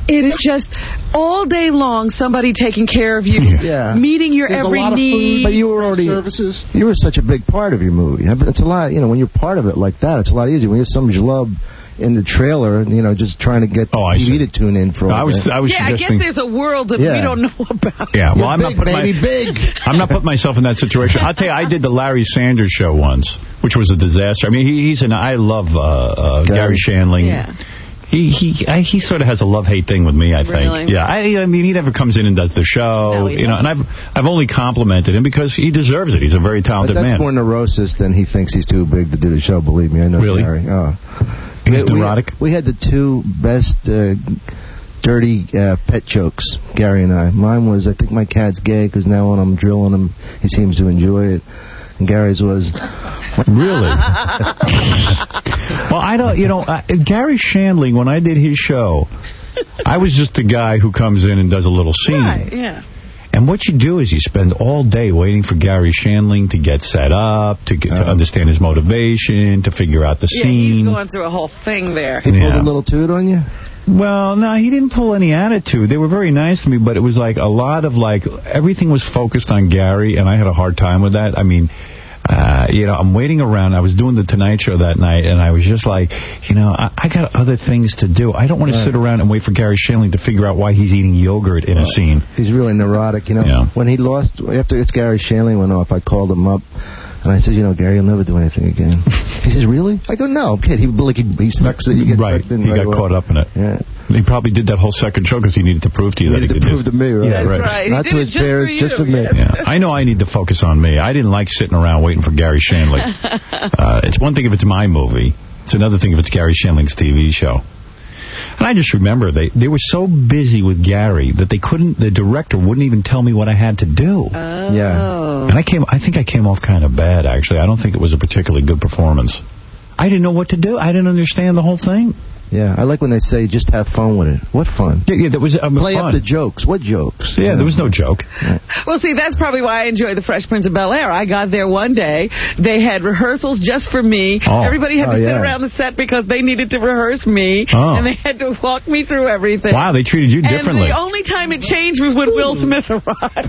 It is just all day long somebody taking care of you, meeting your every need. But you were already services. You were such a big part of your movie. It's a lot, when you're part of it like that, it's a lot easier. When you're some schlub in the trailer, just trying to get TV to tune in for. I guess there's a world that we don't know about. Yeah, well, I'm not putting myself in that situation. I'll tell you, I did the Larry Sanders Show once, which was a disaster. I mean, I love Gary Shandling. Yeah. He sort of has a love-hate thing with me, I think. Really? Yeah, I mean, he never comes in and does the show, and I've only complimented him because he deserves it. He's a very talented man. That's more neurosis than he thinks he's too big to do the show, believe me. I know Gary. Oh. He's neurotic? We had the two best dirty pet jokes, Gary and I. Mine was, I think my cat's gay because now when I'm drilling him, he seems to enjoy it. And Gary's was... Really? Well, I don't, Gary Shandling, when I did his show, I was just the guy who comes in and does a little scene. Right, yeah. And what you do is you spend all day waiting for Gary Shandling to get set up, to understand his motivation, to figure out the scene. Yeah, he's going through a whole thing there. He pulled a little toot on you? Well, no, he didn't pull any attitude. They were very nice to me, but it was like a lot of everything was focused on Gary, and I had a hard time with that. I mean... I'm waiting around. I was doing the Tonight Show that night, and I was just like, I got other things to do. I don't want to sit around and wait for Gary Shandling to figure out why he's eating yogurt in a scene. He's really neurotic, When he lost, after Gary Shandling went off, I called him up. And I said, Gary, you'll never do anything again. He says, really? I go, no, kid. He sucks it. He got caught up in it. Yeah. He probably did that whole second show because he needed to prove to you that he could do it. Prove to me, right? Yeah, right. Not to his parents, just for me. Yeah. I know I need to focus on me. I didn't like sitting around waiting for Gary Shandling. It's one thing if it's my movie. It's another thing if it's Gary Shandling's TV show. And I just remember they were so busy with Gary that the director wouldn't even tell me what I had to do. Oh. Yeah. And I think I came off kind of bad, actually. I don't think it was a particularly good performance. I didn't know what to do. I didn't understand the whole thing. Yeah, I like when they say just have fun with it. What fun? Yeah, that was Play fun. up the jokes. What jokes? Yeah, there was no joke. Right. Well, see, that's probably why I enjoy the Fresh Prince of Bel-Air. I got there one day. They had rehearsals just for me. Oh. Everybody had to sit around the set because they needed to rehearse me. Oh. And they had to walk me through everything. Wow, they treated you differently. And the only time it changed was when Will Smith arrived.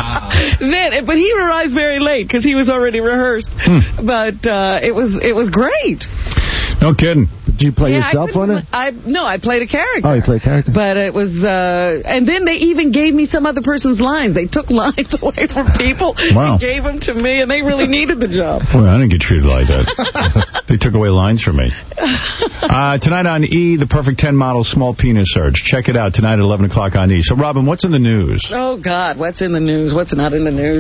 Oh. But he arrived very late because he was already rehearsed. But it was great. No kidding. Did you play yourself on it? No, I played a character. Oh, you played a character. But it was, and then they even gave me some other person's lines. They took lines away from people and gave them to me, and they really needed the job. Well, I didn't get treated like that. They took away lines from me. Tonight on E, the Perfect 10 model small penis surge. Check it out tonight at 11 o'clock on E. So, Robin, what's in the news? Oh, God, what's in the news? What's not in the news?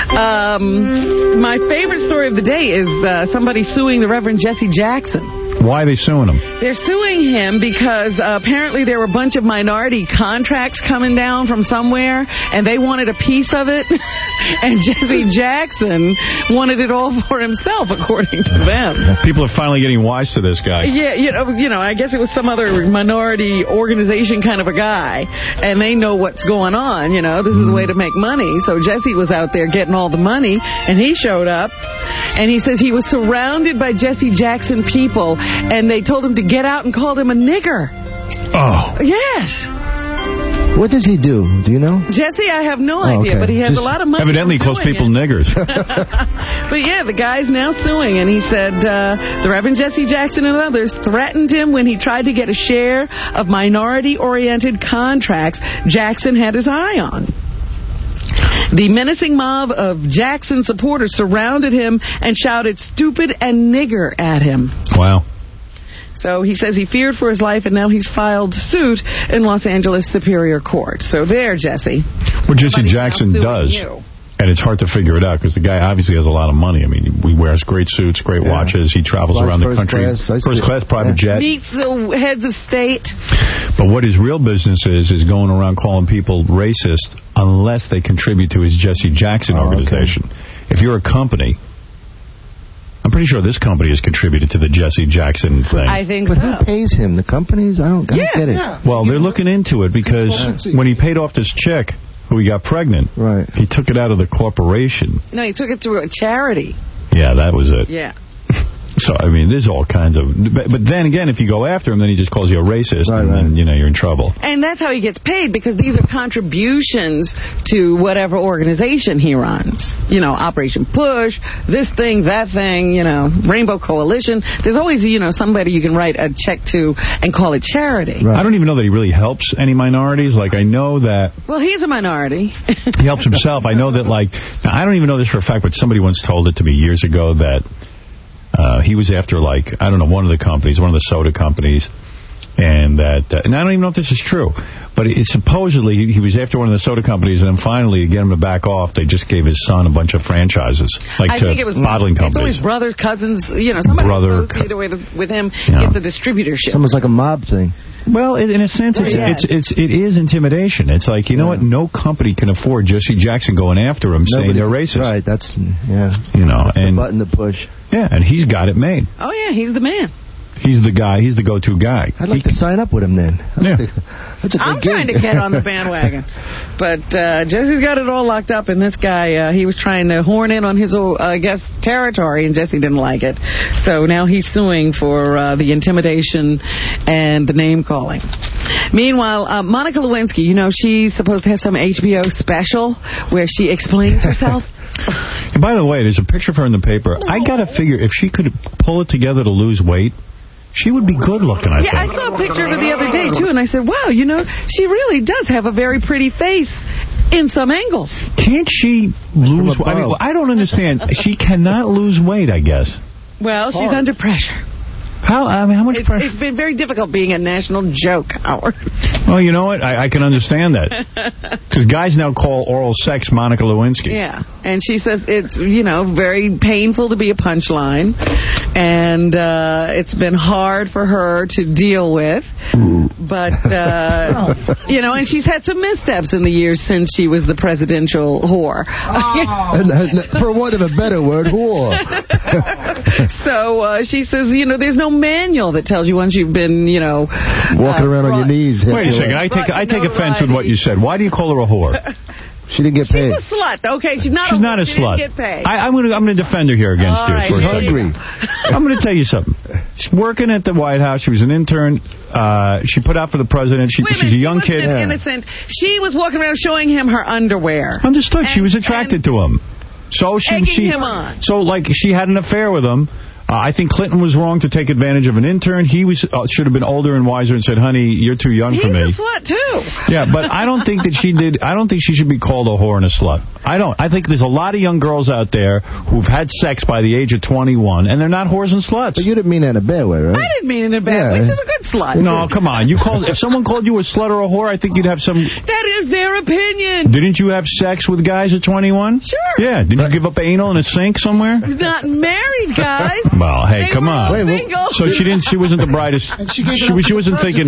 My favorite story of the day is somebody suing the Reverend Jesse Jackson. Why are they suing him? They're suing him because apparently there were a bunch of minority contracts coming down from somewhere, and they wanted a piece of it, and Jesse Jackson wanted it all for himself, according to them. People are finally getting wise to this guy. Yeah, I guess it was some other minority organization kind of a guy, and they know what's going on. This is the way to make money. So Jesse was out there getting all the money, and he showed up, and he says he was surrounded by Jesse Jackson people, and they told him to get out and called him a nigger. Oh. Yes. What does he do? Do you know? Jesse, I have no idea, but he has a lot of money. Evidently calls people niggers. But yeah, the guy's now suing, and he said the Reverend Jesse Jackson and others threatened him when he tried to get a share of minority-oriented contracts Jackson had his eye on. The menacing mob of Jackson supporters surrounded him and shouted "stupid" and "nigger" at him. Wow. So he says he feared for his life, and now he's filed suit in Los Angeles Superior Court. So there, Jesse. What Jesse Jackson does, and it's hard to figure it out because the guy obviously has a lot of money. I mean, he wears great suits, great watches. He travels around the country. First class private jet. Meets heads of state. But what his real business is going around calling people racist unless they contribute to his Jesse Jackson organization. Okay. If you're a company... I'm pretty sure this company has contributed to the Jesse Jackson thing. I think but so. Who pays him? The companies? I don't get it. Yeah. Well, they're looking into it because when he paid off this chick who he got pregnant, he took it out of the corporation. No, he took it through a charity. Yeah, that was it. Yeah. So, I mean, there's all kinds of... But then again, if you go after him, then he just calls you a racist, and then, you're in trouble. And that's how he gets paid, because these are contributions to whatever organization he runs. Operation Push, this thing, that thing, Rainbow Coalition. There's always, somebody you can write a check to and call it charity. Right. I don't even know that he really helps any minorities. Like, I know that... Well, he's a minority. He helps himself. I know that, like... Now, I don't even know this for a fact, but somebody once told it to me years ago that... he was after, like, I don't know, one of the companies, one of the soda companies, and that, and I don't even know if this is true, but supposedly he was after one of the soda companies, and then finally, to get him to back off, they just gave his son a bunch of franchises, like I think it was bottling companies. It's always brothers, cousins, somebody associated with him gets a distributorship. It's almost like a mob thing. Well, in a sense, it is intimidation. It's like, you know what? No company can afford Jesse Jackson going after him, saying they're racist. Right, that's, that's the button to push. Yeah, and he's got it made. Oh, yeah, he's the man. He's the guy. He's the go-to guy. I'd like to sign up with him then. That's a good I'm trying to get on the bandwagon. But Jesse's got it all locked up, and this guy, he was trying to horn in on his, territory, and Jesse didn't like it. So now he's suing for the intimidation and the name-calling. Meanwhile, Monica Lewinsky, she's supposed to have some HBO special where she explains herself. By the way, there's a picture of her in the paper. I got to figure, if she could pull it together to lose weight, she would be good looking, I think. Yeah, I saw a picture of her the other day, too, and I said, wow, she really does have a very pretty face in some angles. Can't she lose weight? I mean, I don't understand. She cannot lose weight, I guess. Well, she's under pressure. How much pressure? It's been very difficult being a national joke, Howard. Well, you know what? I can understand that. Because guys now call oral sex Monica Lewinsky. Yeah. And she says it's, very painful to be a punchline. And it's been hard for her to deal with. But, and she's had some missteps in the years since she was the presidential whore. For want of a better word, whore. So she says, there's no manual that tells you once you've been, walking around on your knees. Wait a second. I take offense with what you said. Why do you call her a whore? She didn't get paid. She's a slut. Okay, she's not a slut. She didn't get paid. I'm going to defend her here against you. Right, for a second. I'm going to tell you something. She's working at the White House. She was an intern. She put out for the president. She's a young kid. Innocent. She was walking around showing him her underwear. Understood. She was attracted to him. So egging him on. So like she had an affair with him. I think Clinton was wrong to take advantage of an intern. He should have been older and wiser and said, honey, you're too young for me. He's a slut, too. Yeah, but I don't think that she did. I don't think she should be called a whore and a slut. I don't. I think there's a lot of young girls out there who've had sex by the age of 21, and they're not whores and sluts. But you didn't mean that in a bad way, right? I didn't mean it in a bad way. She's a good slut. No, come on. If someone called you a slut or a whore, I think you'd have some... That is their opinion. Didn't you have sex with guys at 21? Sure. Yeah. Didn't you give up anal in a sink somewhere? Not married, guys. Well, hey, come on. So she wasn't the brightest. She wasn't thinking,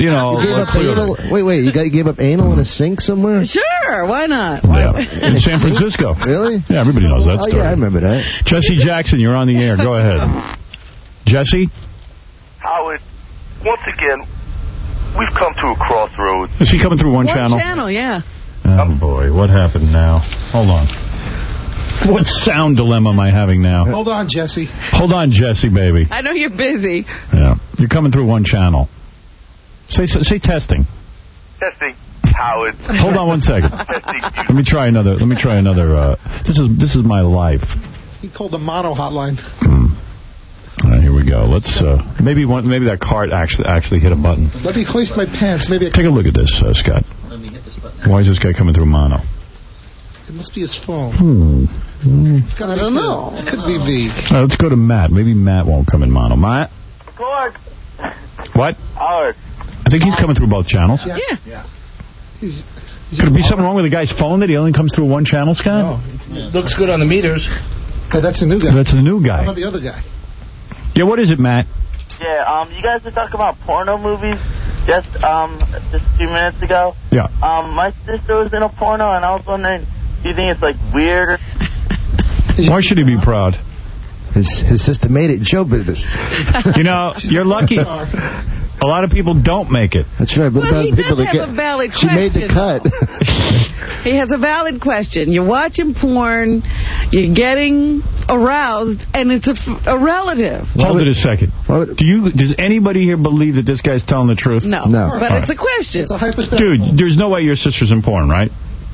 Wait, you gave up anal in a sink somewhere? Sure, why not? Yeah. In San Francisco. Really? Yeah, everybody knows that story. Yeah, I remember that. Jesse Jackson, you're on the air. Go ahead. Jesse? Howard, once again, we've come to a crossroads. Is he coming through one channel? One channel, yeah. Oh, boy. What happened now? Hold on. What sound dilemma am I having now? Hold on, Jesse. Hold on, Jesse, baby. I know you're busy. Yeah. You're coming through one channel. Say testing. Testing, Howard. Hold on one second. Let me try another. This is my life. He called the mono hotline. All right, here we go. Let's maybe that cart actually hit a button. Let me hoist my pants. Take a look at this, Scott. Let me hit this button. Why is this guy coming through mono? It must be his phone. I don't know. It could be V. All right, let's go to Matt. Maybe Matt won't come in mono. Matt? Clark. What? Howard. I think he's coming through both channels. Yeah. Could there be something wrong with the guy's phone that he only comes through one channel, Scott? No. Looks good on the meters. Hey, that's the new guy. That's the new guy. How about the other guy? Yeah, what is it, Matt? Yeah, you guys were talking about porno movies just a few minutes ago. Yeah. My sister was in a porno, and I was wondering, do you think it's, like, weird? Why should he be proud? His sister made it in show business. You're lucky. A lot of people don't make it. That's right. Well, he does have a valid question. She made the cut. He has a valid question. You're watching porn, you're getting aroused, and it's a relative. Hold it a second. Does anybody here believe that this guy's telling the truth? No. But it's a question. It's a hypothetical. Dude, there's no way your sister's in porn, right?